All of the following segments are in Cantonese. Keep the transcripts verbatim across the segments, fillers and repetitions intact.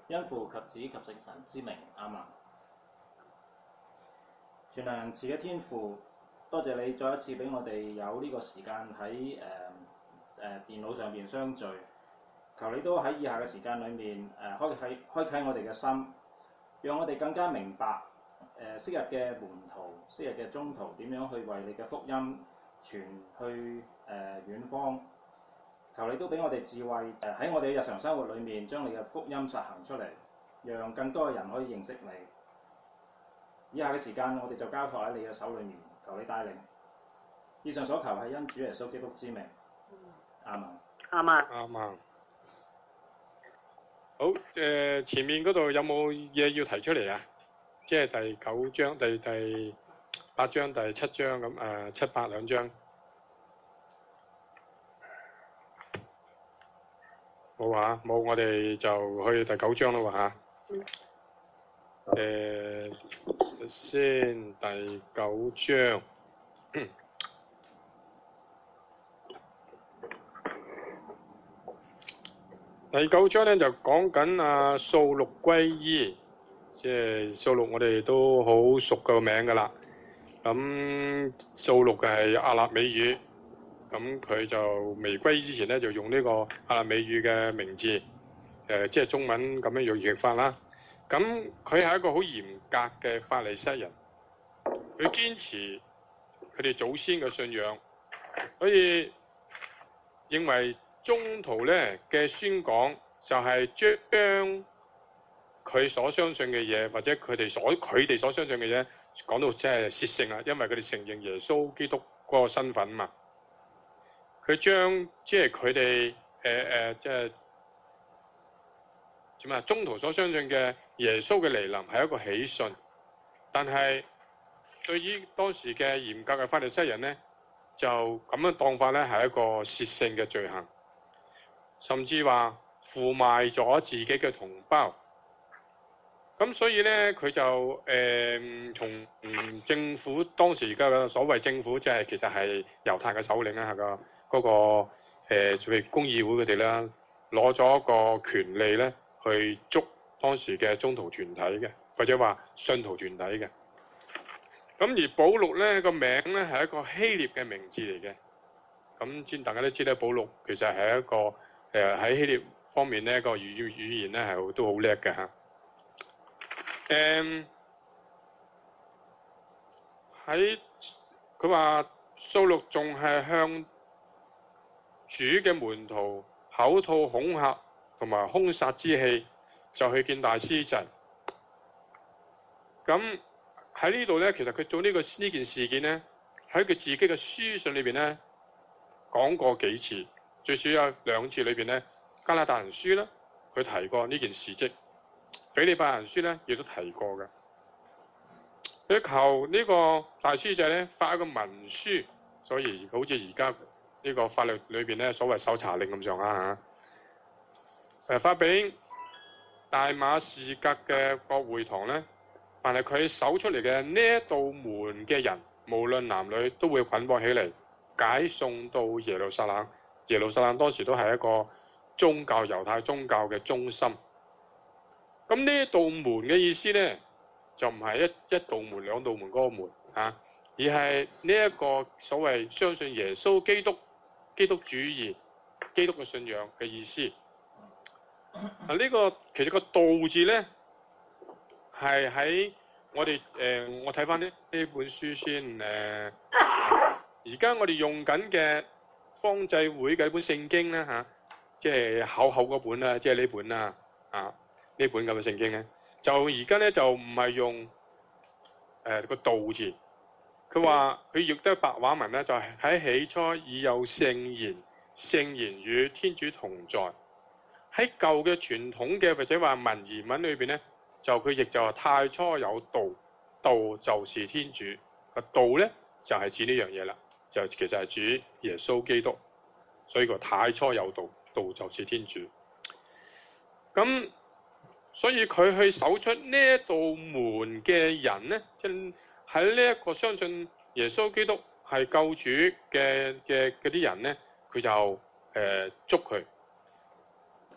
因父及子及聖神之名，阿們。全能仁慈嘅天父，多謝你再一次俾我哋有呢個時間喺誒誒電腦上邊相聚。求你都喺以下嘅時間裏面誒、呃、開啟開啟我哋嘅心，讓我哋更加明白誒昔日嘅門徒、昔日嘅宗徒點樣去為你嘅福音傳去誒、呃、遠方。求你都俾我哋智慧誒喺、呃、我哋嘅日常生活裏面將你嘅福音實行出嚟，讓更多嘅人可以認識你。以下嘅時間我哋就交託喺你嘅手裏面，求你帶領。以上所求係因主耶穌基督之名，阿們。 阿們。 阿們。好，誒、呃、前面嗰度有冇嘢要提出嚟啊？即係第九章、第第八章、第七章咁誒、呃，七八兩章。冇啊，冇，我哋就去第九章啦喎嚇。誒、呃，先第九章。第九章咧就講緊阿掃祿歸依，即係掃祿我哋都好熟個名噶啦。咁掃祿嘅係亞納美語，咁佢就未歸依之前咧就用呢個亞納美語嘅名字，誒、呃、即係中文咁樣用譯法啦。咁佢係一個好嚴格嘅法利塞人，佢堅持佢哋祖先嘅信仰，所以認為宗徒咧嘅宣講就係將佢所相信嘅嘢，或者佢哋所佢哋所相信嘅嘢講到即係褻聖啦，因為佢哋承認耶穌基督嗰個身份嘛。佢將即係佢哋誒誒即係點啊？宗徒所相信嘅耶穌嘅嚟臨係一個喜訊，但係對於當時嘅嚴格嘅法利賽人咧，就咁樣當法咧係一個褻聖嘅罪行。甚至話負賣咗自己嘅同胞，咁所以咧佢就誒從、呃、政府當時嘅所謂政府，即係其實係猶太嘅首領啦，係個嗰個誒譬如公議會佢哋啦，攞咗個權利咧去捉當時嘅宗徒團體嘅，或者話信徒團體嘅。咁而保祿咧個名咧係一個希臘嘅名字嚟嘅，咁先大家都知道保祿其實係一個。誒喺希臘方面咧，個語語言咧係都好叻嘅嚇。誒喺佢話掃祿仲係向主嘅門徒口吐恐嚇同埋兇殺之氣，就去見大司祭。咁喺呢度咧，其實佢做呢、這個呢件事件咧，喺佢自己嘅書信裏邊咧講過幾次。最少有兩次裏邊咧，加拉太人書咧，佢提過呢件事蹟；腓利拜人書咧，亦都提過嘅。佢求呢個大司祭咧發一個文書，所以好似而家呢個法律裏邊咧所謂搜查令咁上下嚇，誒發俾大馬士革嘅國會堂咧，凡係佢搜出嚟嘅呢一道門嘅人，無論男女，都會捆綁起嚟，解送到耶路撒冷。耶路撒冷當時都係一個宗教猶太宗教嘅中心。咁呢一道門嘅意思咧，就唔係一一道門兩道門嗰個門嚇、啊，而係呢一個所謂相信耶穌基督、基督主義、基督嘅信仰嘅意思。啊，呢、這個其實個道字咧係喺我哋誒、呃，我睇翻呢呢本書先誒。而、呃、家我哋用緊嘅方濟會嘅一本聖經咧嚇，即係厚厚嗰本啦，即係呢本啦啊，呢本咁嘅聖經咧，就而家咧就唔係用誒、呃那個道字，佢話佢譯得白話文咧，就係、是、喺起初已有聖言，聖言與天主同在。喺舊嘅傳統嘅或者話文言文裏邊咧，就佢譯就話太初有道，道就是天主。個道咧就係、是、指呢樣嘢啦。就其實係主耶穌基督，所以個太初有道，道就是天主。咁所以佢去搜出呢一道門嘅人咧，即係喺呢一個相信耶穌基督係救主嘅嘅嗰啲人咧，佢就誒、呃、捉佢。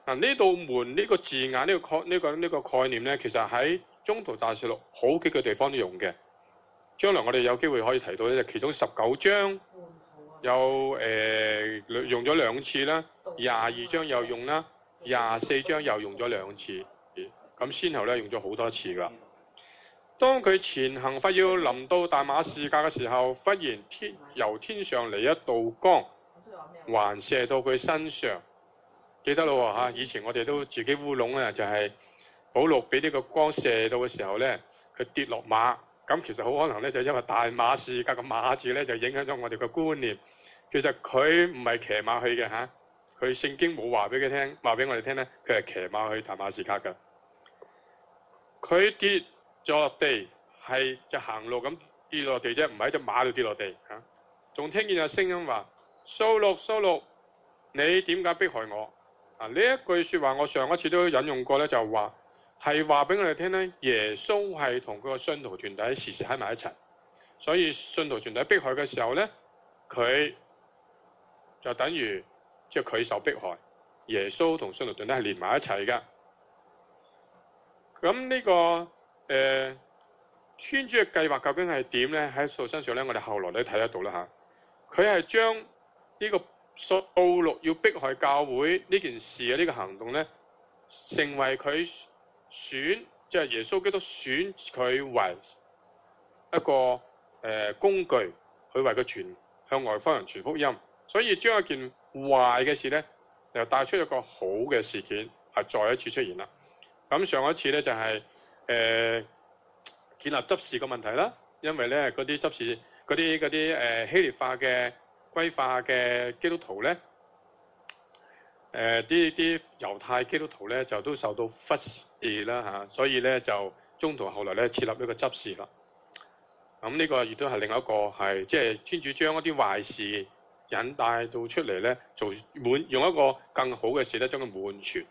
嗱，呢道門呢個字眼呢、呢個概呢、呢個呢、呢個概念咧，其實喺宗徒大事錄好幾個地方都用嘅。將來我哋有機會可以提到咧，其中十九章有誒、呃、用咗兩次啦，廿二章又用啦，廿四章又用咗兩次，咁先後咧用咗好多次㗎。當佢前行快要臨到大馬士革嘅時候，忽然天由天上嚟一道光，環射到佢身上。記得咯嚇，以前我哋都自己烏龍啊，就係、是、保祿俾呢個光射到嘅時候咧，佢跌落馬。咁其實好可能咧，就因為大馬士革嘅馬字咧，就影響咗我哋嘅觀念。其實佢唔係騎馬去嘅嚇，佢聖經冇話俾佢聽，話俾我哋聽咧，佢係騎馬去大馬士革嘅。佢跌咗落地，係就行路咁跌落地啫，唔係喺隻馬度跌落地嚇。仲聽見有聲音話：掃祿掃祿，你點解迫害我？啊！呢一句説話，我上一次都引用過咧，就話係話俾我哋聽咧，耶穌係同佢個信徒團體時時喺埋一齊，所以信徒團體迫害嘅時候咧，佢就等於即係佢受迫害，耶穌同信徒團體係連埋一齊㗎。咁呢、這個誒、呃、天主嘅計劃究竟係點咧？喺掃身上咧，我哋後來都睇得到啦嚇。佢係將呢個掃祿要迫害教會呢件事嘅呢個行動咧，成為佢選，即係耶穌基督選佢為一個誒、呃、工具，去為佢傳向外方人傳福音。所以將一件壞嘅事咧，又帶出一個好嘅事件，係再一次出現啦。咁上一次咧就係、是、誒、呃、建立執事嘅問題啦，因為咧嗰啲執事嗰啲嗰啲誒希臘化嘅歸化嘅基督徒咧，誒啲啲猶太基督徒咧就都受到忽視啦嚇，所以咧就中途後來咧設立一個執事啦。咁呢個亦都係另一個係即係天主將一啲壞事引帶到出嚟咧，做滿用一個更好嘅事咧將佢滿全。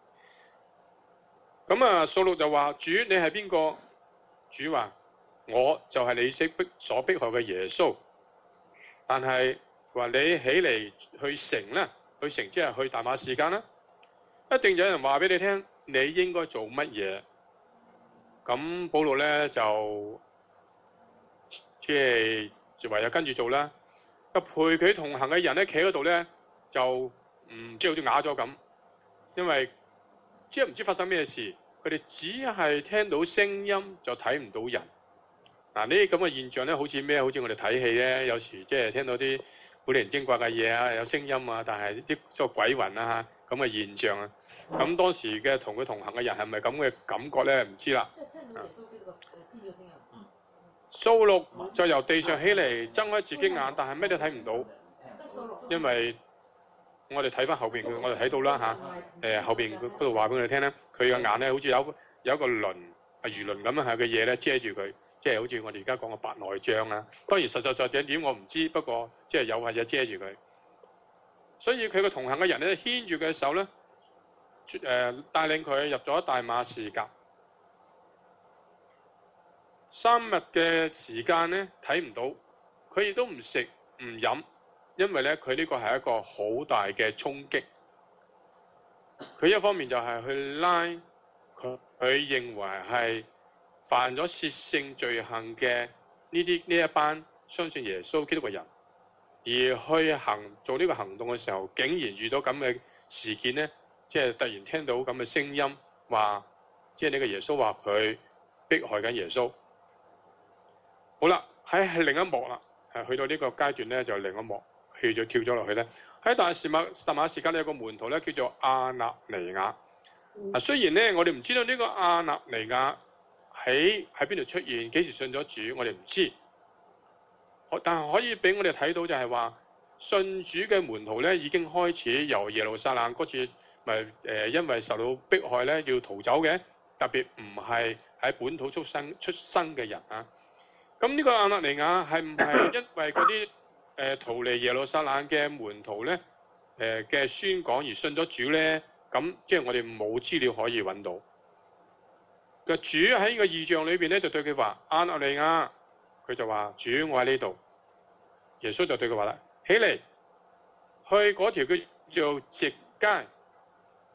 咁啊，掃祿就話：主，你係邊個？主話：我就係你所逼所迫害嘅耶穌。但係話你起嚟去城啦，去城即係去大馬士革啦，一定有人話俾你聽，你應該做乜嘢。咁保祿咧就即係就唯有跟住做啦。個陪佢同行嘅人咧，企喺度咧就唔即係好似啞咗咁，因為即係唔知發生咩事，佢哋只係聽到聲音就睇唔到人。嗱，呢啲咁嘅現象咧，好似咩？好似我哋睇戲咧，有時即係聽到啲古靈精怪嘅嘢啊，有聲音啊，但係啲個鬼魂啊咁嘅現象啊。咁當時嘅同佢同行嘅人係咪咁嘅感覺咧？唔知啦。即係聽到耶穌基督嘅天主嘅聲音。掃祿就由地上起嚟，睜開自己眼，但係咩都睇唔到，因為我哋睇翻後邊，我哋睇到啦嚇。誒、啊、後邊嗰度話俾我哋聽咧，佢嘅眼咧好似有有一個輪啊魚鱗咁樣係嘅嘢咧遮住佢。即係好似我哋而家講嘅白內障啊，當然實實在在點我唔知，不過即係有係嘢遮住佢。所以佢個同行嘅人咧牽住佢嘅手咧，誒、呃、帶領佢入咗大馬士革。三日嘅時間咧睇唔到，佢亦都唔食唔飲，因為咧佢呢個係一個好大嘅衝擊。佢一方面就係去拉佢，佢認為係犯咗褻聖罪行嘅呢啲呢一班相信耶穌基督嘅人，而去行做呢個行動嘅時候，竟然遇到咁嘅事件咧，即係突然聽到咁嘅聲音，話即係呢個耶穌話佢迫害緊耶穌。好啦，喺係另一幕啦，係去到呢個階段咧，就另一幕去咗跳咗落去咧。喺大士馬大馬士革咧有個門徒咧叫做亞納尼亞。嗱，雖然咧我哋唔知道呢個亞納尼亞喺喺邊度出現，幾時信咗主，我哋唔知。但係可以俾我哋睇到就係話，信主嘅門徒咧已經開始由耶路撒冷嗰次咪誒，因為受到迫害咧要逃走嘅，特別唔係喺本土出生出生嘅人啊。咁呢個亞納尼亞係唔係因為嗰啲誒逃離耶路撒冷嘅門徒咧誒嘅宣講而信咗主咧？咁即係我哋冇資料可以揾到。個主喺呢個異象裏邊咧，就對佢話：亞納尼亞，佢就話：主，我喺呢度。耶穌就對佢話啦：起嚟，去嗰條叫做直街，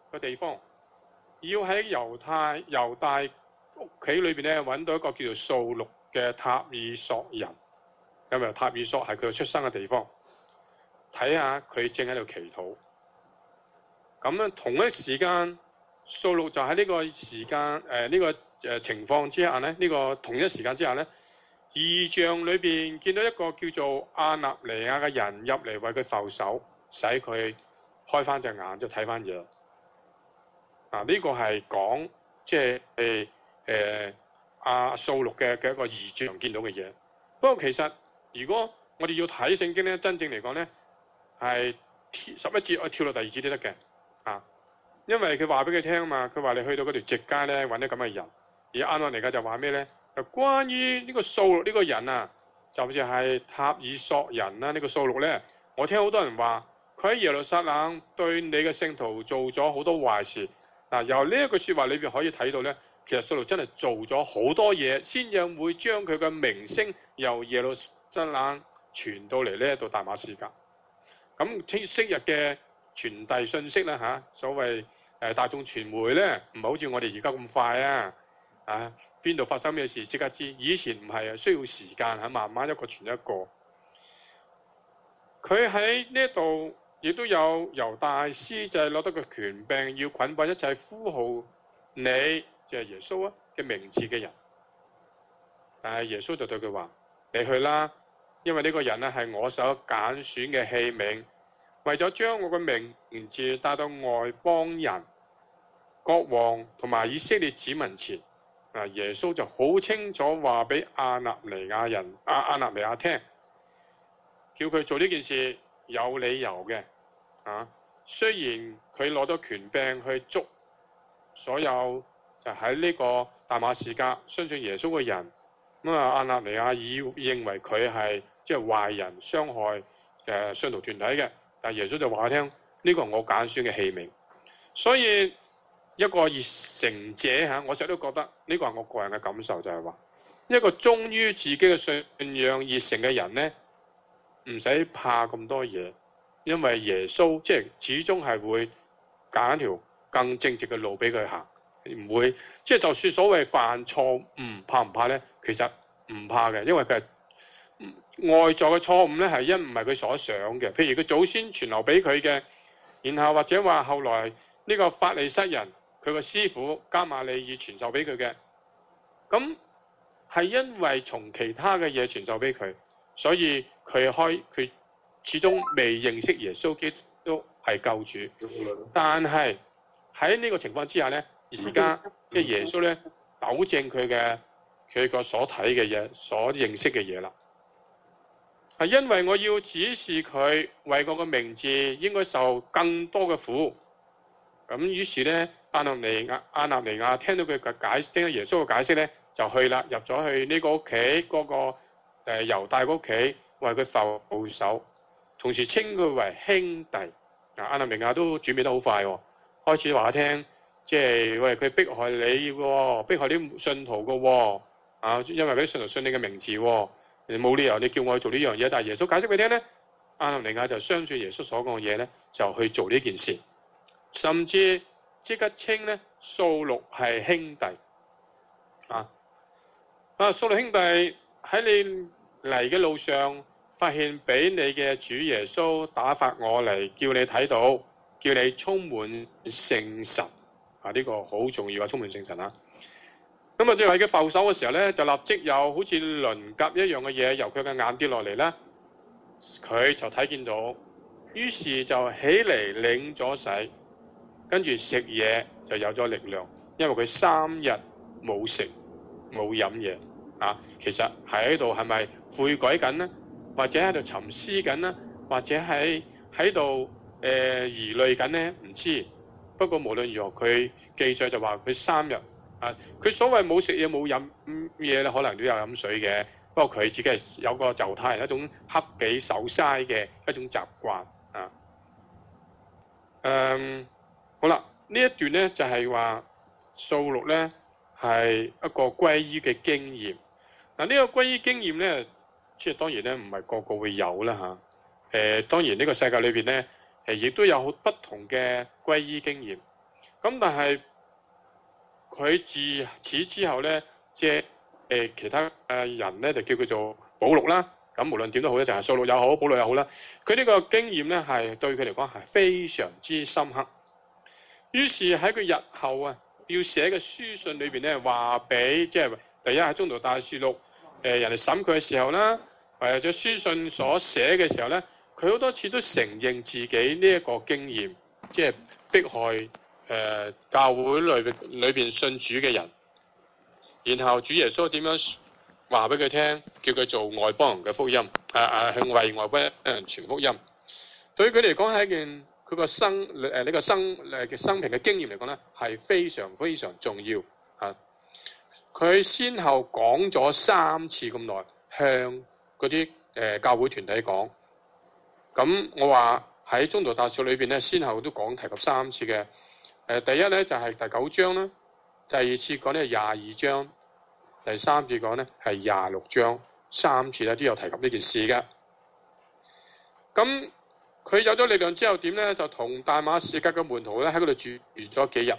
嘅地方，要喺猶太猶大屋企裏邊咧揾到一個叫做掃祿嘅塔爾索人，因為塔爾索係佢出生嘅地方，睇下佢正喺度祈禱。咁樣同一時間，掃祿就喺呢個時間誒呢、呃這個誒情況之下咧，呢、這個同一時間之下咧，異象裏邊見到一個叫做亞納尼亞嘅人入嚟為佢覆手，使佢開翻隻眼就睇翻嘢。啊，呢、這個係講即係誒誒阿掃祿嘅嘅一個異象見到嘅嘢。不過其實如果我哋要睇聖經咧，真正嚟講咧係十一節我跳到第二節都得嘅。啊，因為佢話俾佢聽啊嘛，佢話你去到嗰條直街咧揾啲咁嘅人，而亞納尼亞就話咩咧？就關於呢個掃祿呢個人啊，就好似係塔爾索人啦、啊，這個、呢個掃祿咧，我聽好多人話佢喺耶路撒冷對你嘅聖徒做咗好多壞事。嗱、啊，由呢一句説話裏邊可以睇到咧，其實掃祿真係做咗好多嘢，先至會將佢嘅名聲由耶路撒冷傳到嚟呢一度大馬士革。咁昔日嘅傳遞信息啦嚇，所謂誒大眾傳媒咧，唔係好似我哋而家咁快啊！啊，邊度發生咩事即刻知？以前唔係啊，需要時間嚇，慢慢一個傳一個。佢喺呢一度亦都有猶大司祭攞得個權柄，要捆綁一切呼號你即係耶穌啊嘅名字嘅人。但係耶穌就對佢話：你去啦，因為呢個人咧係我所揀選嘅器皿。為咗將我嘅名字帶到外邦人、國王同埋以色列子民前，啊，耶穌就好清楚話俾亞納尼亞人、亞亞納尼亞聽，叫佢做呢件事有理由嘅。啊，雖然佢攞到權柄去捉所有就喺呢個大馬士革相信耶穌嘅人，咁啊亞納尼亞以認為佢係即係壞人，傷害誒信徒團體嘅。但耶穌就話我聽，呢、這個係我揀選嘅器皿。所以一個熱誠者嚇，我成日都覺得呢、這個係我個人嘅感受，就係、是、話一個忠於自己嘅信仰熱誠嘅人咧，唔使怕咁多嘢，因為耶穌即係始終係會揀一條更正直嘅路俾佢行，唔會即係就算所謂犯錯誤怕唔怕咧？其實唔怕嘅，因為佢係。外在嘅錯誤咧係因唔係佢所想嘅，譬如佢祖先傳留俾佢嘅，然後或者話後來呢個法利塞人佢個師傅加馬利爾傳授俾佢嘅，咁係因為從其他嘅嘢傳授俾佢，所以佢開佢始終未認識耶穌基督係救主，但係喺呢個情況之下咧，而家即係耶穌咧糾正佢嘅佢個所睇嘅嘢，所認識嘅嘢啦。係因為我要指示佢為我個名字應該受更多嘅苦，咁於是咧亞納尼亞亞納尼亞聽到佢嘅解釋，聽到耶穌嘅解釋咧，就去啦，入咗去呢個屋企嗰個誒猶大屋企為佢覆手，同時稱佢為兄弟。嗱，亞納尼亞都轉變得好快喎，開始話我聽，即係喂佢迫害你嘅，迫害啲信徒嘅喎，啊，因為嗰啲信徒信你嘅名字喎。你冇理由你叫我去做呢樣嘢，但係耶穌解釋俾你聽咧，亞納尼亞就相信耶穌所講嘅嘢咧，就去做呢件事，甚至即刻稱咧掃祿係兄弟啊！啊，掃祿兄弟喺你嚟嘅路上，發現俾你嘅主耶穌打發我嚟，叫你睇到，叫你充滿聖神啊！呢個好重要啊，充滿聖神啊！咁啊，即係喺佢覆手嘅時候咧，就立即有好似鱗甲一樣嘅嘢由佢嘅眼跌落嚟啦。佢就睇見到，於是就起嚟領咗洗，跟住食嘢就有咗力量，因為佢三日冇食冇飲嘢啊。其實係喺度係咪悔改緊呢？或者喺度沉思緊呢？或者係喺度誒疑慮緊呢？唔知。不過無論如何，佢記載就話佢三日。啊！佢所謂冇食嘢冇飲嘢咧，可能都有飲水嘅。不過佢自己係有個猶太人一種克己守齋嘅一種習慣啊。嗯，好啦，呢一段咧就係話掃祿咧係一個歸依嘅經驗。嗱、啊，呢、這個歸依經驗咧，即係當然咧唔係個個會有啦嚇。誒、啊，當然呢個世界裏邊咧誒亦都有好不同嘅歸依經驗。 咁但係佢自此之後咧，即係誒其他誒人咧就叫佢做保祿啦。咁無論點都好咧，就係掃祿又好，保祿又好啦。佢呢個經驗咧係對佢嚟講係非常之深刻。於是喺佢日後啊要寫嘅書信裏邊咧，話俾即係第一喺宗徒大事錄誒人哋審佢嘅時候啦，或者書信所寫嘅時候咧，佢好多次都承認自己呢一個經驗，即係迫害誒、呃、教會裏邊裏邊信主嘅人。然後主耶穌點樣話俾佢聽，叫佢做外邦人嘅福音，啊啊向為外邦人傳福音。對於佢嚟講係一件佢個生誒呢、這個生誒嘅生平嘅經驗嚟講咧，係非常非常重要啊！佢先後講咗三次咁耐，向嗰啲誒教會團體講。咁我話喺宗徒大事裏邊咧，先後都講提及三次嘅。誒、呃、第一咧就係、是、第九章啦，第二次講咧係廿二章，第三次講咧係廿六章，三次咧都有提及呢件事嘅。咁佢有咗力量之後點咧？就同大馬士革嘅門徒咧喺嗰度住咗幾日。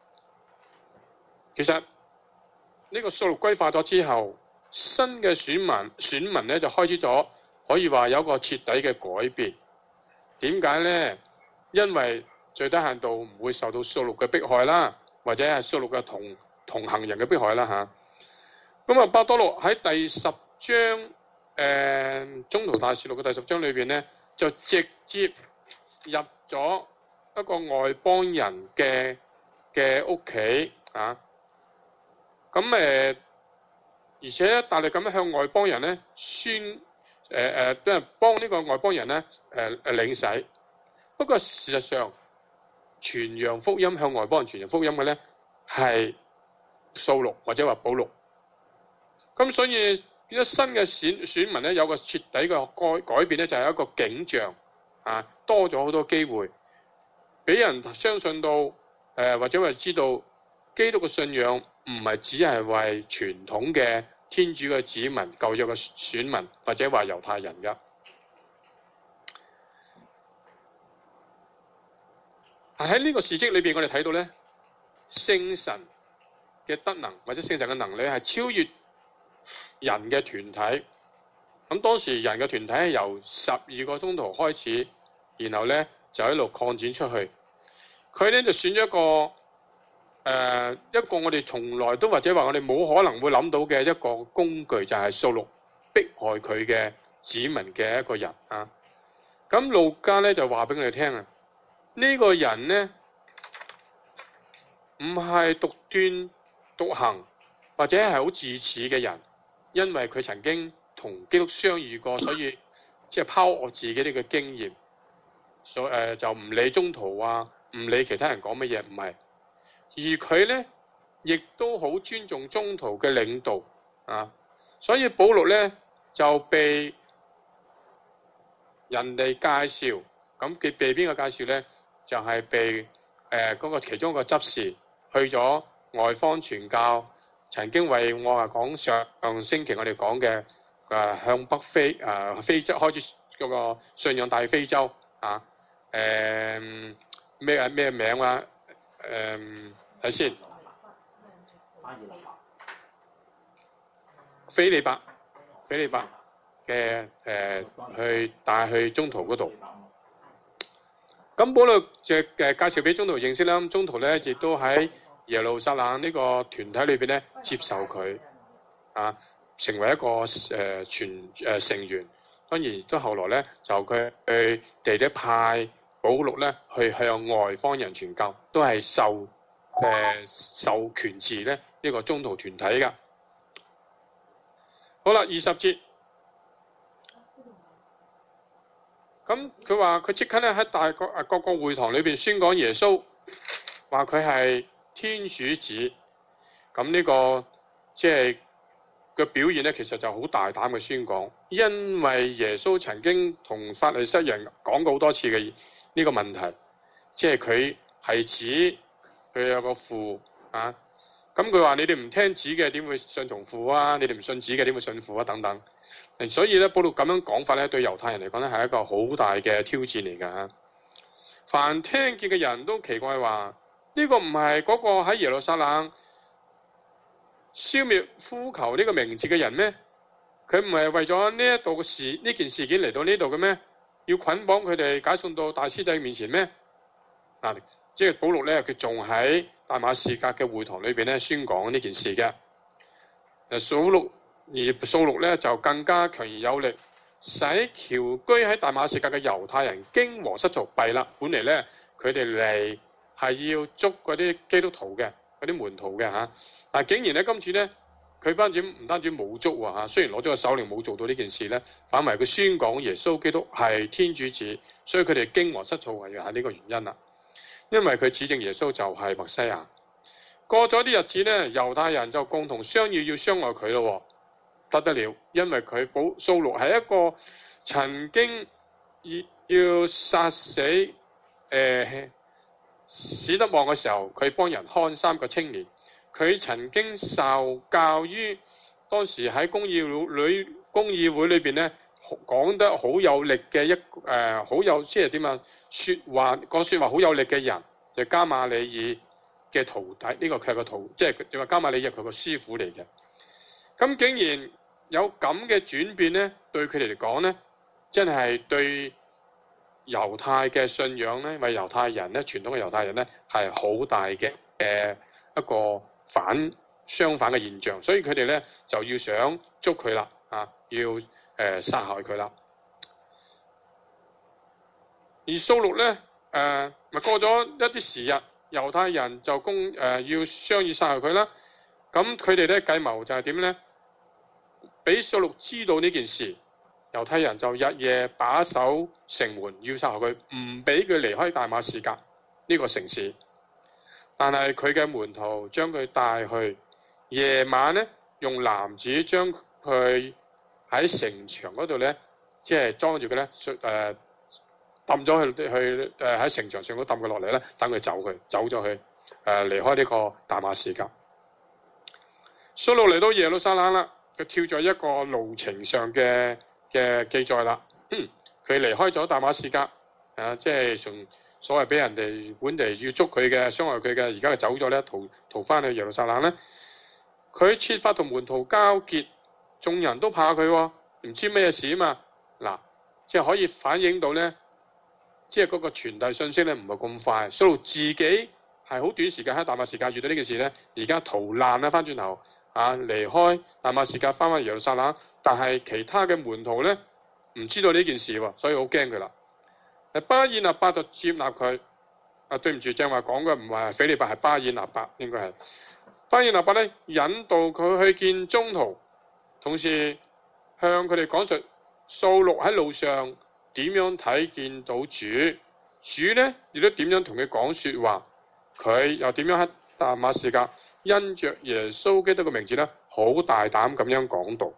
其實呢個掃祿歸化咗之後，新嘅選民選民咧就開始咗，可以話有個徹底嘅改變。點解咧？因為最低限度唔會受到掃祿嘅迫害啦，或者係掃祿嘅同同行人嘅迫害啦嚇。咁啊，伯多祿喺第十章誒、呃、宗徒大事錄嘅第十章裏邊咧，就直接入咗一個外邦人嘅嘅屋企啊。咁誒、呃，而且大力咁樣向外邦人咧宣誒誒，即係幫呢個外邦人咧誒誒領洗。不過事實上，傳揚福音向外邦人傳揚福音嘅咧係掃祿或者話保祿。咁所以變咗新嘅選選民咧有個徹底嘅改改變咧，就係一個景象啊，多咗好多機會，俾人相信到誒、呃，或者話知道基督嘅信仰唔係只係為傳統嘅天主嘅子民、舊約嘅選民，或者話猶太人㗎。喺呢個事蹟裏邊，我哋睇到咧，聖神嘅德能或者聖神嘅能力係超越人嘅團體。咁當時人嘅團體係由十二個宗徒開始，然後咧就一路擴展出去。佢咧就選咗一個誒、呃、一個我哋從來都或者話我哋冇可能會諗到嘅一個工具，就係掃祿迫害佢嘅子民嘅一個人啊。咁路加咧就話俾我哋聽啊，呢、這個人咧唔係獨斷獨行或者係好自恃嘅人，因為佢曾經同基督相遇過，所以即係拋我自己呢個經驗，所誒、呃、就唔理宗徒啊，唔理其他人講乜嘢，唔係。而佢咧亦都好尊重宗徒嘅領導啊，所以保祿咧就被人哋介紹，咁佢被邊個介紹咧？就係、是、被誒嗰、呃那個其中一個執事去咗外方傳教。曾經為我話講上上星期我哋講嘅誒向北非誒、呃、非洲開始嗰個信仰大非洲啊，誒咩啊咩名啊？誒睇先，腓利伯腓利伯嘅誒、呃、去帶去中途嗰度。咁保祿就誒介紹俾宗徒認識啦。咁宗徒咧亦都喺耶路撒冷呢個團體裏邊咧接受佢啊，成為一個誒、呃、全誒、呃、成員。當然都後來咧就佢去地啲派保祿咧去向外方人傳教，都係受誒、呃、授權自咧呢、這個宗徒團體噶。好啦，二十節。咁佢話佢即刻咧喺大國啊各個會堂裏邊宣講耶穌，話佢係天主子。咁呢、這個即係嘅表現咧，其實就好大膽嘅宣講，因為耶穌曾經同法利塞人講過好多次嘅呢個問題，即係佢係子，佢有個父啊。咁佢話你哋唔聽子嘅點會信從父啊？你哋唔信子嘅點會信父啊？等等。所以咧，保祿咁樣講法咧，對猶太人嚟講咧係一個好大嘅挑戰嚟㗎。凡聽見嘅人都奇怪話： 呢個唔係嗰個喺耶路撒冷消滅呼求呢個名字嘅人咩？佢唔係為咗呢一度嘅事呢件事件嚟到呢度嘅咩？要捆綁佢哋解送到大司祭面前咩？嗱、啊，即係保祿咧，佢仲喺大馬士革嘅會堂裏邊咧宣講呢件事嘅。誒，掃祿而掃祿咧就更加強而有力，使僑居喺大馬士革嘅猶太人驚惶失措。弊啦，本嚟咧佢哋嚟係要捉嗰啲基督徒嘅嗰啲門徒嘅嚇，但係竟然咧今次咧佢班主唔單止冇捉喎嚇，雖然攞咗個手令冇做到呢件事咧，反為佢宣講耶穌基督係天主子，所以佢哋驚惶失措係係呢個原因啦。因為佢指證耶穌就係默西亞。過咗啲日子咧，猶太人就共同商議要傷害佢咯，不得了，因為佢保掃祿係一個曾經要殺死誒、呃、史德望嘅時候，佢幫人看三個青年，佢曾經受教於當時喺公議會公議會裏邊咧講得好有力嘅一誒好、呃、有即係點啊説話講説話好有力嘅人，就係、加馬里爾嘅徒弟，呢、這個佢係個徒，即係就話加馬里爾佢個師傅嚟嘅。咁竟然有咁嘅轉變咧，對佢哋嚟講咧，真係對猶太嘅信仰咧，為猶太人咧，傳統嘅猶太人咧，係好大嘅誒、呃、一個反相反嘅現象，所以佢哋咧就要想捉佢啦，啊，要誒、呃、殺害佢啦。而掃祿咧誒，咪過咗一啲時日，猶太人就公誒、呃、要商議殺害佢啦。咁佢哋咧計謀就係點咧？俾掃祿知道呢件事，猶太人就日夜把守城門，要殺害佢，唔俾佢離開大馬士革呢個城市。但係佢嘅門徒將佢帶去，夜晚咧用籃子將佢喺城牆嗰度咧，即係裝住佢咧，誒抌咗去去誒喺城牆上嗰抌佢落嚟咧，等佢走佢走咗去誒、呃、離開呢個大馬士革。掃祿嚟到耶路撒冷啦。佢跳咗一個路程上嘅嘅記載啦，佢、嗯、離開咗大馬士革，啊，即係從所謂俾人哋本地要捉佢嘅、傷害佢嘅，而家佢走咗咧，逃逃翻去耶路撒冷咧。佢設法同門徒交結，眾人都怕佢，唔知咩事啊嘛。嗱，即係可以反映到咧，即係嗰個傳遞信息咧唔係咁快。掃祿自己係好短時間喺大馬士革遇到呢件事咧，而家逃難啦，翻轉頭。啊！離開大馬士革翻返耶路撒冷，但係其他嘅門徒咧唔知道呢件事喎，所以好驚佢啦。巴爾納伯就接納佢。啊，對唔住，正話講嘅唔係腓利伯，係巴爾納伯，應該係巴爾納伯咧引導佢去見宗徒，同時向佢哋講述掃祿喺路上點樣睇見到主，主咧亦都點樣同佢講説話，佢又點樣喺大馬士革因着耶穌基督嘅名字咧，好大膽咁樣講道。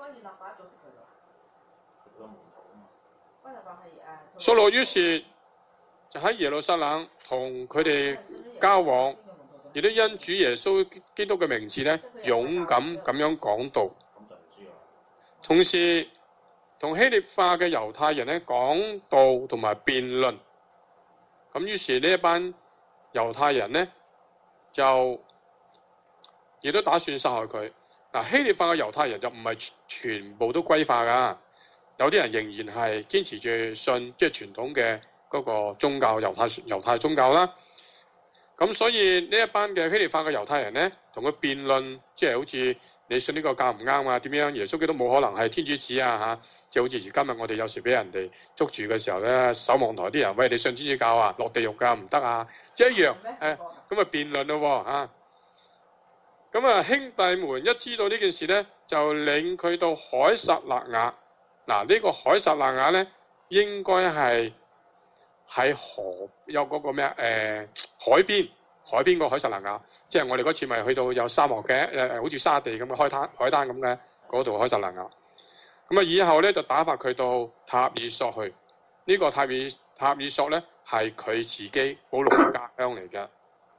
掃祿於是就喺耶路撒冷同佢哋交往，亦都因主耶穌基督嘅名字咧，勇敢咁樣講道。同時同希臘化嘅猶太人咧講道同埋辯論。咁於是呢一班猶太人咧就亦都打算殺害佢。嗱，希臘化嘅猶太人就唔係全部都歸化噶，有啲人仍然係堅持住信即係傳統嘅嗰個宗教，猶太猶太宗教啦。咁所以呢一班嘅希臘化嘅猶太人咧，同佢辯論，即係好似你信呢個教唔啱啊？點樣耶穌基督冇可能係天主子啊？嚇，即係好似而今日我哋有時俾人哋捉住嘅時候咧，守望台啲人喂，你信天主教啊？落地獄㗎，唔得啊！即係一樣誒，咁啊辯論咯喎嚇。咁啊兄弟們一知道呢件事咧，就領佢到凱撒勒雅。嗱，呢個凱撒勒雅咧應該係喺河有嗰個咩啊？誒、呃、海邊海邊個凱撒勒雅，即係我哋嗰次咪去到有沙漠嘅誒誒，好似沙地咁嘅海灘海灘咁嘅嗰度凱撒勒雅。咁啊以後咧就打發佢到塔爾索去。呢、這個塔爾塔爾索咧係佢自己保祿嘅家鄉嚟嘅。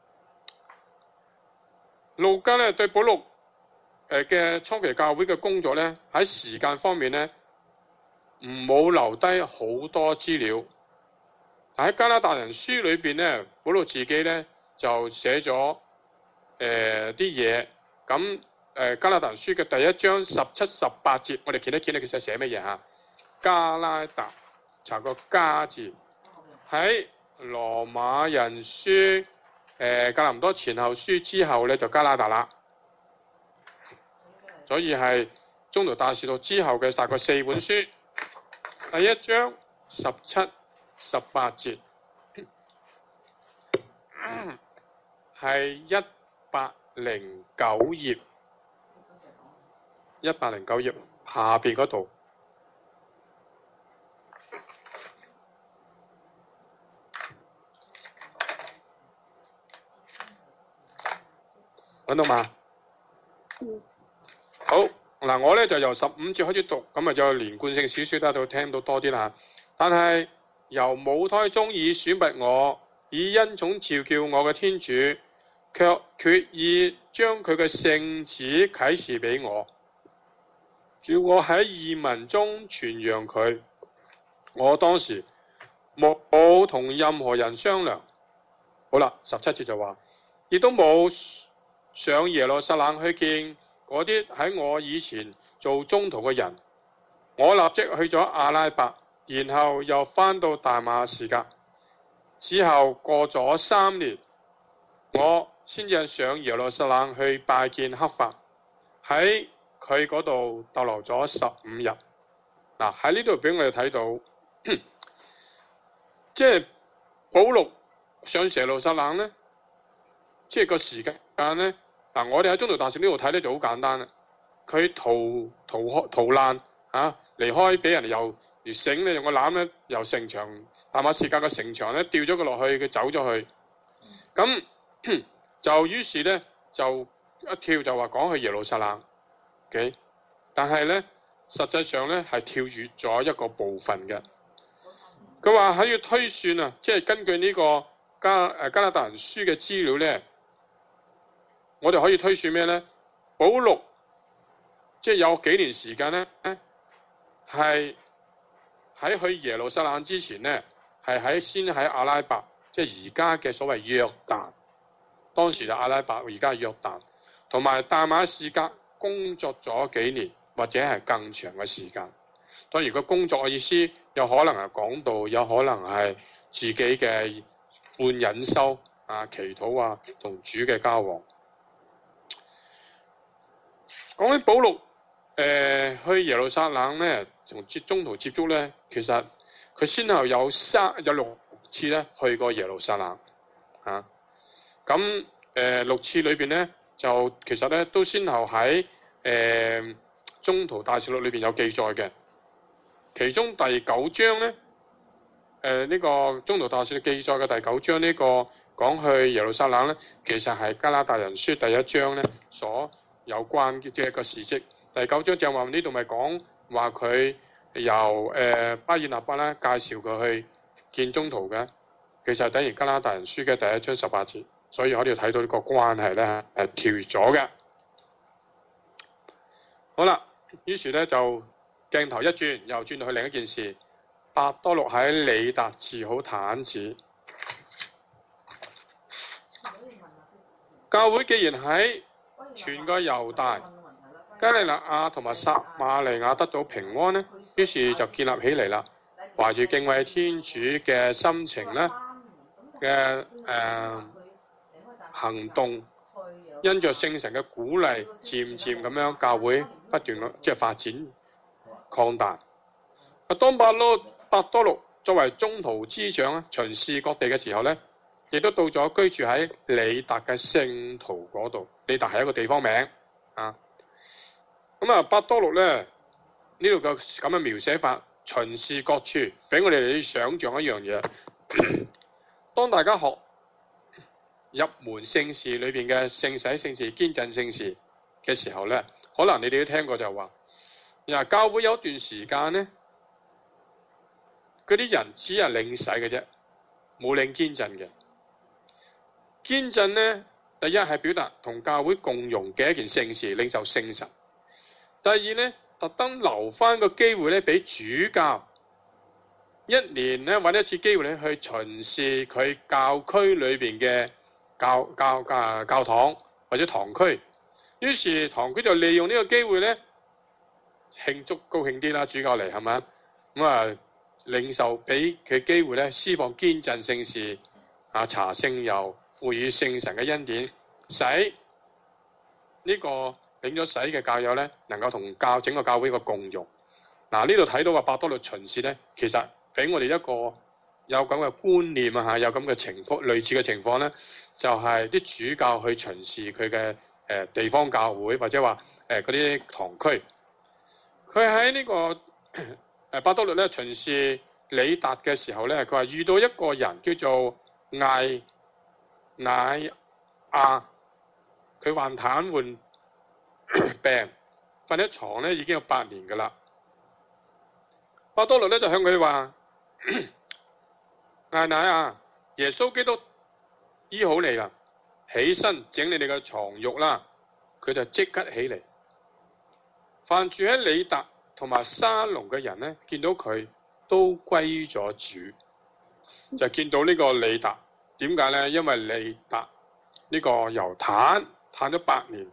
路加咧對保祿誒嘅初期教會嘅工作咧喺時間方面咧唔冇留低好多資料。喺加拉達人書裏邊咧，保祿自己咧就寫咗誒啲嘢。咁誒加拉達書嘅第一章十七、十八節，我哋見一見咧，其實寫乜嘢嚇？加拉達查個加字喺羅馬人書、誒、呃、格林多前後書之後咧，就加拉達啦。所以係宗徒大事錄之後嘅大概四本書。第一章十七、十八節係一百零九頁，一百零九頁下邊嗰度。揾到嘛？嗯。好嗱，我咧就由十五節開始讀，咁啊就連貫性少少啦，都聽到多啲啦。但係由母胎中已選拔我，以恩寵召叫我嘅天主，卻決意將佢嘅聖子啟示俾我，叫我喺異民中傳揚佢。我當時冇同任何人商量。好啦，十七節就話，亦都冇上耶路撒冷去見嗰啲喺我以前做宗徒嘅人。我立即去咗阿拉伯，然後又返到大馬士革。之後過咗三年，我先至上耶路撒冷去拜見刻法，喺佢嗰度逗留咗十五日。嗱，喺呢度俾我哋睇到，即係保祿上耶路撒冷咧，即係個時間咧。嗱，我哋喺宗徒大事呢度睇咧就好簡單啦。佢逃逃開逃難嚇，離開俾人由條繩咧用個籃咧由城牆大馬士革嘅城牆咧吊咗佢落去，佢走咗去。咁就於是咧就一跳就話講去耶路撒冷。Okay? 但係咧實際上咧係跳越咗一個部分嘅。佢話喺要推算啊，即係根據呢個加誒加拉達人書嘅資料咧。我哋可以推算咩咧？保祿即係有幾年時間咧，係喺去耶路撒冷之前咧，係喺先喺阿拉伯，即係而家嘅所謂約旦，當時就阿拉伯，而家係約旦，同埋大馬士革工作咗幾年，或者係更長嘅時間。當然，個工作嘅意思有可能係講道，有可能係自己嘅半隱修啊、祈禱啊、同主嘅交往。講起保祿，誒、呃、去耶路撒冷咧，同接中途接觸咧，其實佢先後有三有六次咧去過耶路撒冷，嚇、啊。咁誒、呃、六次裏邊咧，就其實咧都先後喺誒、呃、中途大事錄裏邊有記載嘅。其中第九章咧，誒、呃、呢、這個中途大事記載嘅第九章呢、這個講去耶路撒冷咧，其實係加拉達人書第一章咧所有關嘅即係個事蹟。第九章就話呢度咪講話佢由誒、呃、巴爾納巴咧介紹佢去見宗徒嘅，其實係等於加拉達人書嘅第一章十八節，所以我哋睇到呢個關係咧係跳咗嘅。好啦，於是咧就鏡頭一轉，又轉到去另一件事。伯多祿喺里達治好癱子。教會既然喺全個猶大、加利納亞同埋撒瑪利亞得到平安呢，於是就建立起嚟啦。懷住敬畏天主嘅心情咧嘅誒行動，因着聖神嘅鼓勵，漸漸咁樣教會不斷咁即係發展擴大。啊，當伯多伯多祿作為宗徒之長咧，巡視各地嘅時候咧，亦都到咗居住喺里達嘅聖徒嗰度。里達係一個地方名啊。咁啊，伯多祿咧呢度嘅咁嘅描寫法，巡視各處，俾我哋嚟想像一樣嘢。當大家學入門聖事裏邊嘅聖洗聖事、堅振聖事嘅時候咧，可能你哋都聽過就話，嗱，教會有一段時間咧，嗰啲人只係領洗嘅啫，冇領堅振嘅。堅振咧，第一係表達同教會共融嘅一件聖事，領受聖神。第二咧，特登留翻個機會咧，俾主教一年咧揾一次機會咧去巡視佢教區裏邊嘅教教教教堂或者堂區。於是堂區就利用呢個機會咧，慶祝高興啲啦，主教嚟係咪？咁啊，領受俾佢機會咧，施放堅振聖事啊，查聖油，賦予聖神嘅恩典，使呢個領咗洗嘅教友咧，能夠同教整個教會一個共融。嗱，呢度睇到話伯多祿巡視咧，其實俾我哋一個有咁嘅觀念啊嚇，有咁嘅情況，類似嘅情況咧，就係、是、啲主教去巡視佢嘅誒地方教會或者話誒嗰啲堂區。佢喺呢個誒伯多祿咧巡視里達嘅時候咧，佢話遇到一個人叫做艾乃亞，佢患癱瘓病，瞓喺床咧已經有八年㗎啦。伯多祿咧就向佢話：艾乃亞，耶穌基督醫好你啦，起身整理你嘅床褥啦。佢就即刻起嚟。凡住喺里達同埋沙龍嘅人咧，見到佢都歸咗主，就見到呢個里達。點解咧？因為里達呢個由癱癱咗八年，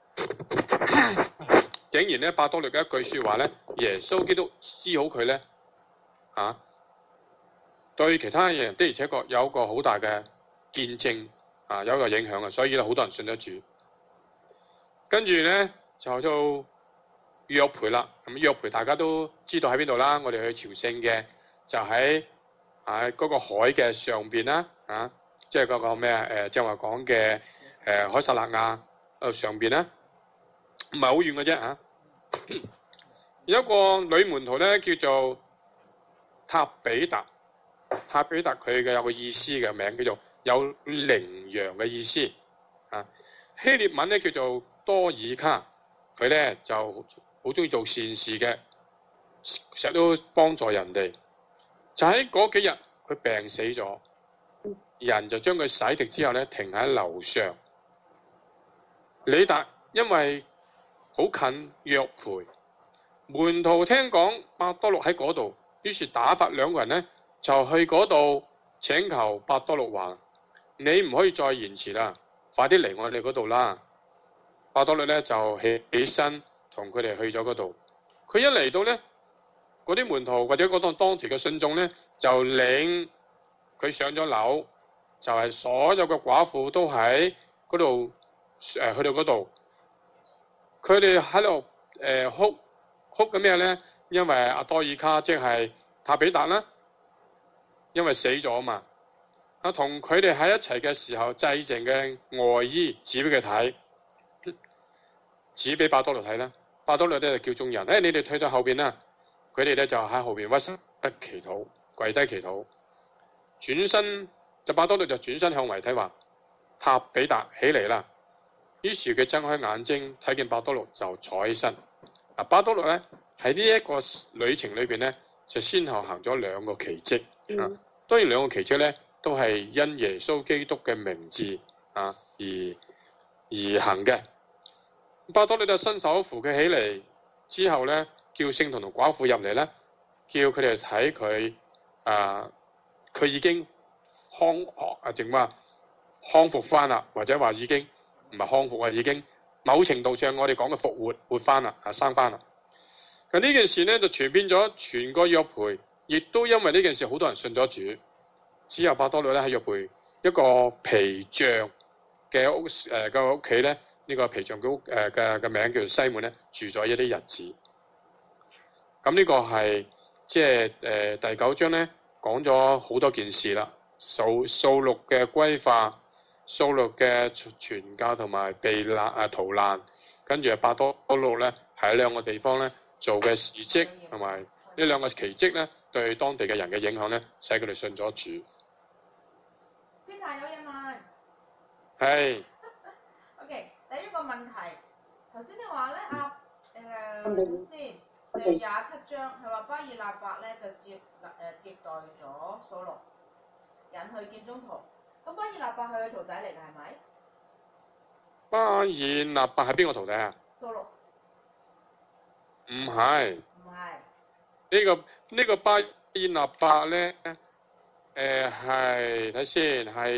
竟然咧伯多祿嘅一句説話咧，耶穌基督醫好佢咧，啊，對其他人的而且確有一個好大嘅見證啊，有一個影響啊，所以咧好多人信咗主。跟住咧就到約培啦，咁約培大家都知道喺邊度啦。我哋去朝聖嘅就喺啊嗰個海嘅上邊啦，啊，即係嗰個咩啊？誒，正話講嘅誒凱撒勒亞誒上邊啦，唔係好遠嘅啫嚇。有一個女門徒咧叫做塔比達，塔比達佢嘅有個意思嘅名叫做有羚羊嘅意思啊。希臘文咧叫做多爾卡，佢咧就好中意做善事嘅，成日都幫助人哋。就喺嗰幾日，佢病死咗，人就將佢洗滌之後咧，停喺樓上。里達因為好近約培，門徒聽講伯多祿喺嗰度，於是打發兩個人咧就去嗰度請求伯多祿話：你唔可以再延遲啦，快啲嚟我哋嗰度啦！伯多祿咧就起起身同佢哋去咗嗰度。佢一嚟到咧，嗰啲門徒或者嗰當當時嘅信眾咧，就領佢上咗樓，就係、是、所有嘅寡婦都喺嗰度誒去到嗰度。佢哋喺度誒哭哭緊咩咧？因為阿多爾卡即係塔比達啦，因為死咗啊嘛。啊，同佢哋喺一齊嘅時候製成嘅外衣指俾佢睇。指俾伯多祿睇啦，伯多祿咧就叫眾人，誒、哎、你哋退到後邊啦。佢哋咧就喺後邊屈膝祈禱，跪低祈禱。轉身就伯多祿就轉身向圍睇話：塔比達起嚟啦。於是佢睜開眼睛，睇見伯多祿就坐起身。嗱，伯多祿咧喺呢一個旅程裏邊咧，就先後行咗兩個奇蹟。嗯、啊，當然兩個奇蹟咧都係因耶穌基督嘅名字啊而而行嘅。伯多祿就伸手扶佢起嚟，之後咧叫聖徒同寡婦入嚟咧，叫佢哋睇佢啊，佢已經康啊，淨話康復翻啦，或者話已經唔係康復啊，已經某程度上我哋講嘅復活活翻啦，啊生翻啦。咁呢件事咧就傳遍咗全個約培，亦都因為呢件事好多人信咗主。之後伯多祿咧喺約培一個皮匠嘅屋誒嘅屋企咧。呢個皮匠嘅屋誒嘅嘅名叫做西門咧，住咗一啲日子。咁呢個係即係誒第九章咧，講咗好多件事啦。掃掃祿嘅歸化，掃祿嘅傳教同埋避難啊逃難，跟住伯多祿咧喺兩個地方咧做嘅事蹟，同埋呢兩個奇蹟咧對當地嘅人嘅影響咧，使佢哋信咗主。 邊下有嘢問？ 係。 OK。第一個問題，頭先你話咧啊誒先誒廿七章係話巴爾納伯咧就接誒、呃、接待咗掃祿，引去見宗徒。咁巴爾納伯係佢徒弟嚟㗎係咪？ 巴爾納伯係邊個徒弟啊？ 掃祿。 唔係。 唔係。 呢個呢個巴爾納伯咧誒係睇先係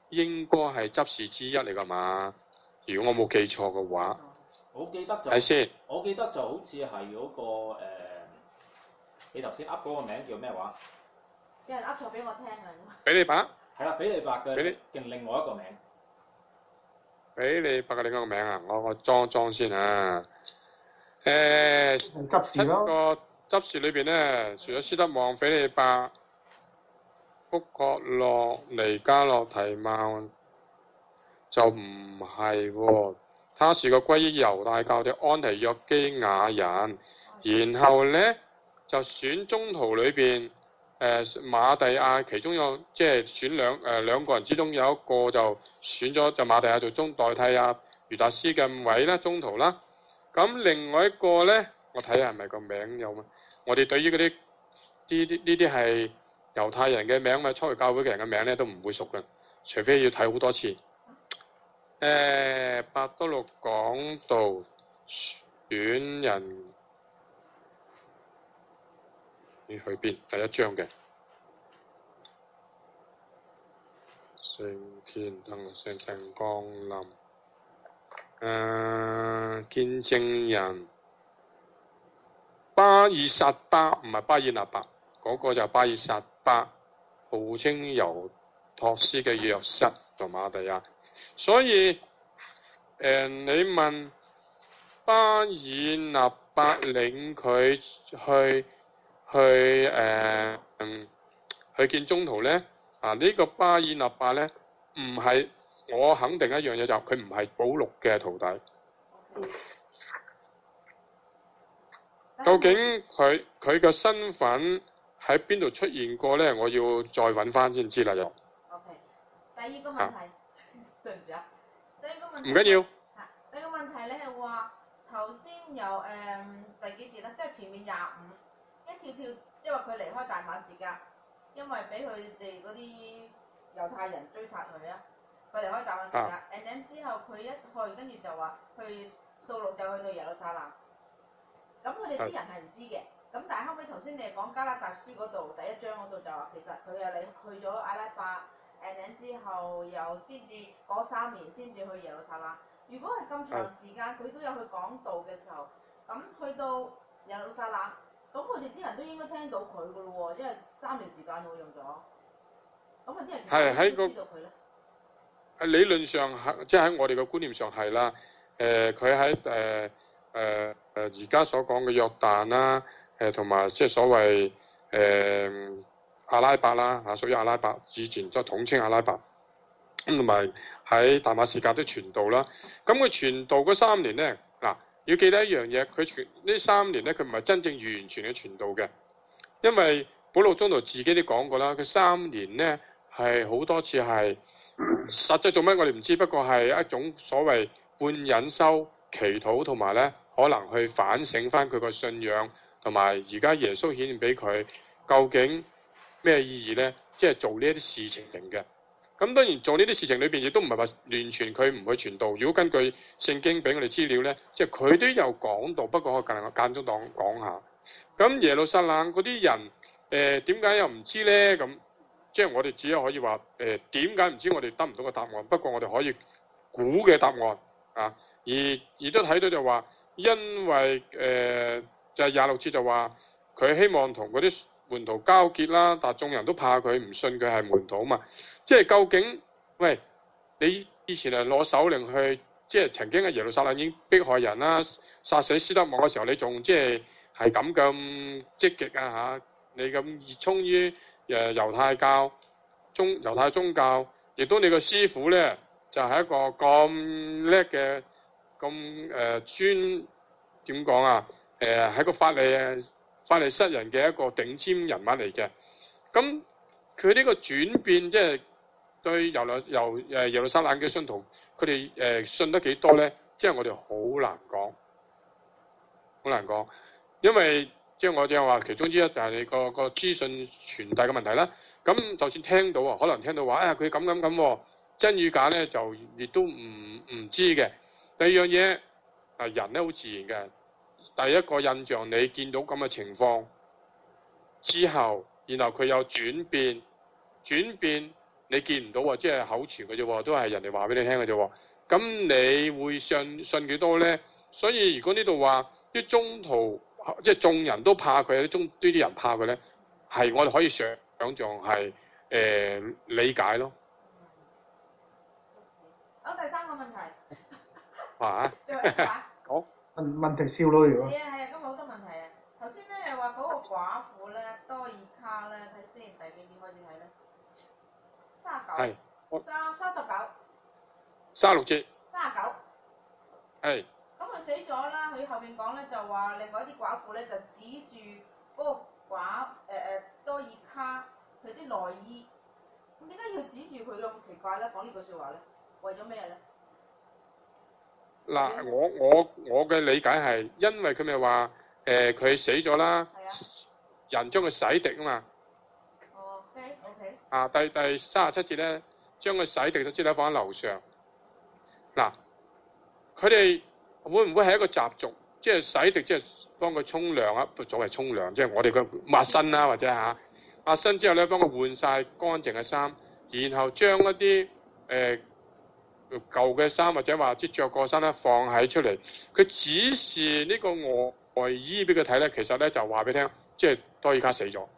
應該係執事之一嚟㗎嘛？如果我冇記錯嘅話， 我記得就睇先。 我記得就好似係嗰個誒、呃，你頭先噏嗰個名叫咩話？ 有人噏錯俾我聽啊！ 比利白係啦，斐理伯嘅比利嘅另外一個名。 比利白嘅另一個名啊，我我裝裝先啊。誒、 執七事咯， 個執事裏邊咧，除咗斯德望、斐理伯、福國洛、尼加洛提曼，就唔係喎。他是個歸於猶太教嘅安提約基亞人，然後咧就選宗徒裏邊。誒、呃、馬第亞其中有即係選兩誒、呃、兩個人之中有一個就選咗就馬第亞做中代替阿余達斯嘅位啦，中途啦。咁另外一個咧，我睇下係咪個名有嘛？我哋對於嗰啲啲啲呢啲係猶太人嘅名咪初期教會嘅人嘅名咧都唔會熟嘅，除非要睇好多次。誒、呃、伯多祿講道選人。你去邊？第一章嘅聖天燈聖神降臨，誒、呃、見證人巴爾撒巴唔係巴爾納伯，嗰、那個就巴爾撒巴，號稱猶托斯嘅約瑟同馬第亞，所以誒、呃、你問巴爾納伯領佢去。去誒、呃、嗯去見宗徒咧啊！呢、這個巴爾納伯咧唔係，我肯定一樣嘢就佢唔係保祿嘅徒弟。 Okay. 究竟佢佢嘅身份喺邊度出現過咧？我要再揾翻先知啦又。 OK，第二個問題，啊、對唔住啊，第二個問題。 唔緊要。 第二個問題咧係話頭先有誒、嗯、第幾節啦？即係前面廿五。一跳跳，因為佢離開大馬士革，因為俾佢哋嗰啲猶太人追殺佢啊。佢離開大馬士革 and then 之後佢一去，跟住就話去掃羅就去到耶路撒冷。咁佢哋啲人係唔知嘅。咁但係後尾頭先你講加拉達書嗰度第一章嗰度就話，其實佢又你去咗阿拉伯 and then 之後又先至嗰三年先至去耶路撒冷。如果係咁長時間，佢都有去講道嘅時候，咁去到耶路撒冷。咁佢哋啲人都應該聽到佢噶咯喎，因為三年時間我用咗。咁啊啲人係喺個知道佢咧。 係理論上係，即係喺我哋嘅觀念上係啦。誒，佢喺誒誒誒而家所講嘅約旦啦，誒同埋即係所謂誒、呃、阿拉伯啦嚇，屬於阿拉伯，以前即係統稱阿拉伯。咁同埋喺大馬士革都傳道啦。咁佢傳道嗰三年咧，嗱。要記得一樣嘢，佢傳呢三年咧，佢唔係真正完全嘅傳道嘅，因為保祿宗徒自己都講過啦，佢三年咧係好多次係實際做乜我哋唔知，不過係一種所謂半隱修、祈禱同埋咧可能去反省翻佢個信仰，同埋而家耶穌顯現俾佢究竟咩意義咧？即係做呢一啲事情嘅。咁當然做呢啲事情裏邊亦都唔係話完全佢唔去傳道。如果根據聖經俾我哋資料咧，即係佢都有講道，不過我間間中講講下。咁耶路撒冷嗰啲人誒點解又唔知咧？咁即係我哋只係可以話誒點解唔知？我哋得唔到個答案。不過我哋可以估嘅答案啊。而而都睇到就話，因為誒、呃、就係廿六節就話佢希望同嗰啲門徒交結啦，但係眾人都怕佢，唔信佢係門徒啊嘛。即係究竟，喂，你以前係攞手令去，即係曾經喺耶路撒冷已經迫害人啦，殺死斯德望嘅時候，你仲即係係咁咁積極啊嚇？你咁熱衷於誒猶太教、宗猶太宗教，亦都你個師傅咧就係、是、一個咁叻嘅、咁誒專點講啊？誒、呃、係個法利法利塞人嘅一個頂尖人物嚟嘅。咁佢呢個轉變即係。對由由誒耶路撒冷嘅信徒，佢哋誒信得幾多咧？即係我哋好難講，好難講，因為即係我正話其中之一就係你個個資訊傳遞嘅問題啦。咁就算聽到啊，可能聽到話，哎呀佢咁咁咁，真與假咧就亦都唔唔知嘅。第二樣嘢啊，人咧好自然嘅，第一個印象你見到咁嘅情況之後，然後佢有轉變，轉變。 你見唔到喎，即係口傳嘅啫喎，都係人哋話俾你聽嘅啫喎。咁你會信信幾多咧？所以如果呢度話啲中途即係眾人都怕佢，啲中呢啲人怕佢咧，係我哋可以想想像係誒、呃、理解咯。 好，第三個問題。 啊？好。 問問題少咯，如果。 係啊係啊，今日好多問題啊！頭先咧又話嗰個寡婦咧多爾卡咧，睇先第幾點開始睇咧？三十九。係。三三十九。 三十六節。 三十九。 係。 咁佢死咗啦，佢後邊講咧就話另外一啲寡婦咧就指住嗰個寡誒誒、呃、多爾卡佢啲內衣，咁點解要指住佢咁奇怪咧？講呢句説話咧，為咗咩咧？ 嗱，我我我嘅理解係，因為佢咪話誒佢死咗啦，人將佢洗滌啊嘛。 哦 ，OK OK。 啊，第第三十七節咧，將佢洗滌咗之後放喺樓上。嗱，佢哋會唔會係一個習俗？即係洗滌，即係幫佢沖涼啊，所謂沖涼，即係我哋嘅抹身啦，或者嚇抹身之後咧，幫佢換晒乾淨嘅衫，然後將一啲誒。呃舊嘅衫或者話即着過衫咧放喺出嚟，佢指示呢個外外衣俾佢睇咧，其實咧就話俾你聽，即係多爾卡死咗。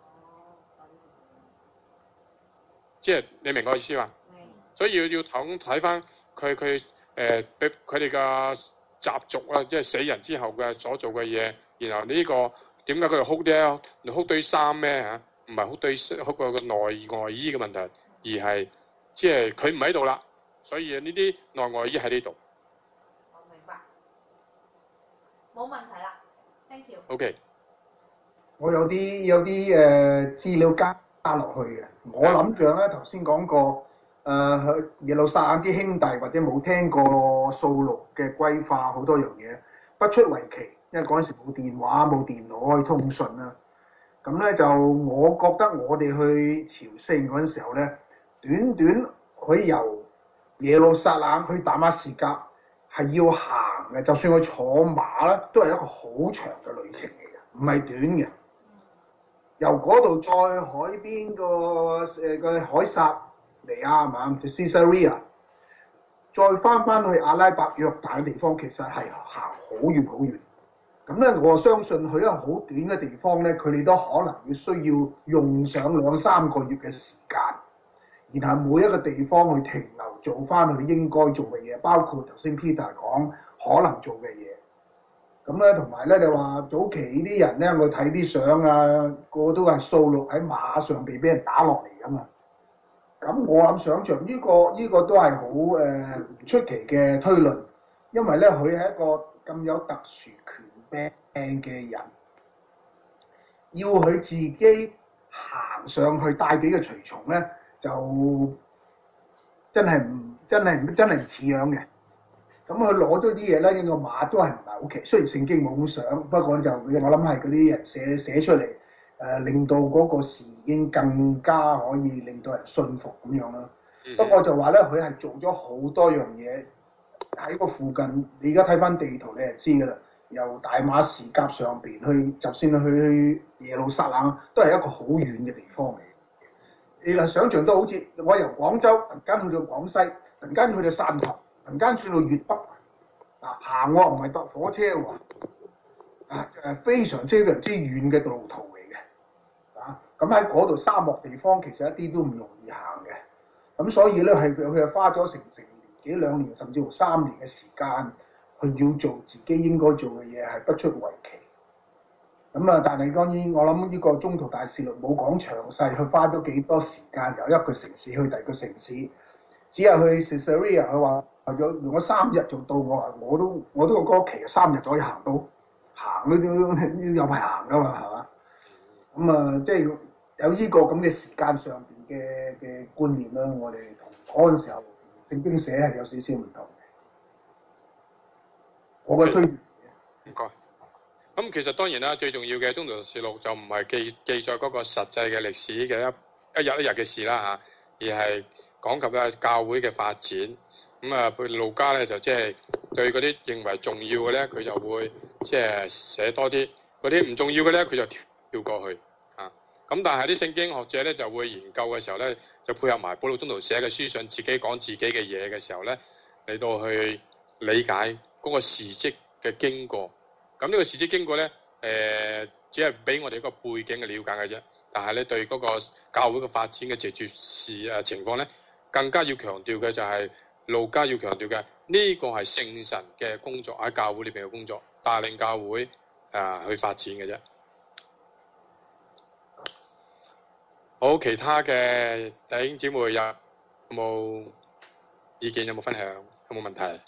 即係你明我意思嘛？所以要要睇睇翻佢佢誒俾佢哋嘅習俗啦，即係死人之後嘅所做嘅嘢。然後呢、呢個點解佢哋哭咧？哭對衫咩嚇？唔係哭對哭個個內外衣嘅問題，而係即係佢唔喺度啦。所以呢啲內外衣喺呢度。 我明白，冇問題啦 ，thank you。 OK。 我有啲有啲誒、呃、資料加加落去嘅，我諗住咧頭先講過誒、呃、耶路撒冷啲兄弟或者冇聽過掃祿嘅歸化好多樣嘢，不出為奇，因為嗰陣時冇電話冇電腦可以通訊啦。咁咧就我覺得我哋去朝聖嗰陣時候咧，短短可以由耶路撒冷去大馬士革係要行嘅，就算佢坐馬咧，都係一個好長嘅旅程嚟嘅，唔係短嘅。由嗰度再海邊個誒個凱撒尼亞係嘛，就 Caesarea， 再翻翻去阿拉伯約旦嘅地方，其實係行好遠好遠。咁咧，我相信去一個好短嘅地方咧，佢哋都可能要需要用上兩三個月嘅時間。然後每一個地方去停留，做翻佢哋應該做嘅嘢，包括頭先 Peter 講可能做嘅嘢。咁咧，同埋咧，你話早期呢啲人咧，我睇啲相啊，個個都係掃祿喺馬上被俾人打落嚟㗎嘛。咁我諗想像呢個呢個都係好誒唔出奇嘅推論，因為咧佢係一個咁有特殊權柄嘅人，要佢自己行上去帶幾個隨從咧。就真係唔真係唔真係唔似樣嘅，咁佢攞咗啲嘢咧，呢個馬都係唔係好奇。雖然聖經冇咁想，不過就我諗係嗰啲人寫寫出嚟，誒、呃、令到嗰個事已經更加可以令到人信服咁樣啦。嗯、不過就話咧，佢係做咗好多樣嘢喺個附近。你而家睇翻地圖，你就知㗎啦。由大馬士革上邊去，就算去耶路撒冷，都係一個好遠嘅地方嚟。你嗱想像到好似我由廣州突然間去到廣西，突然間去到汕頭，突然間去到粵北，啊行喎唔係搭火車喎，啊誒非常之非常之遠嘅路途嚟嘅，啊咁喺嗰度沙漠地方其實一啲都唔容易行嘅，咁所以咧係佢佢係花咗成成年幾兩年甚至乎三年嘅時間，去要做自己應該做嘅嘢係不出為奇。咁啊！但係當然，我諗呢個中途大使律冇講詳細，佢花咗幾多時間由一個城市去第二個城市，只係去 Caesarea，佢話用用咗三日就到。我話我都我都個嗰期三日就可以行到，行都都有排行噶嘛，係嘛？咁啊，即係有呢個咁嘅時間上邊嘅嘅觀念啦。我哋同嗰陣時候聖經寫係有少少唔同嘅。我嘅推薦。 唔該。咁其實當然啦，最重要嘅《宗徒實錄》就唔係記記載嗰個實際嘅歷史嘅一一日一日嘅事啦嚇，而係講及嘅教會嘅發展。咁啊，佢路加咧就即係對嗰啲認為重要嘅咧，佢就會即係寫多啲；嗰啲唔重要嘅咧，佢就跳跳過去啊。咁但係啲聖經學者咧就會研究嘅時候咧， 就配合埋保祿宗徒寫嘅書信，自己講自己嘅嘢嘅時候咧，嚟到去理解嗰個事蹟嘅經過。咁呢個事蹟經過咧，誒、呃、只係俾我哋一個背景嘅了解嘅啫。但係咧，對嗰個教會嘅發展嘅直接事誒情況咧，更加要強調嘅就係路加要強調嘅呢個係聖神嘅工作，喺教會裏邊嘅工作，帶領教會誒、呃、去發展嘅啫。好，其他嘅弟兄姊妹有冇意見？有冇分享？有冇問題？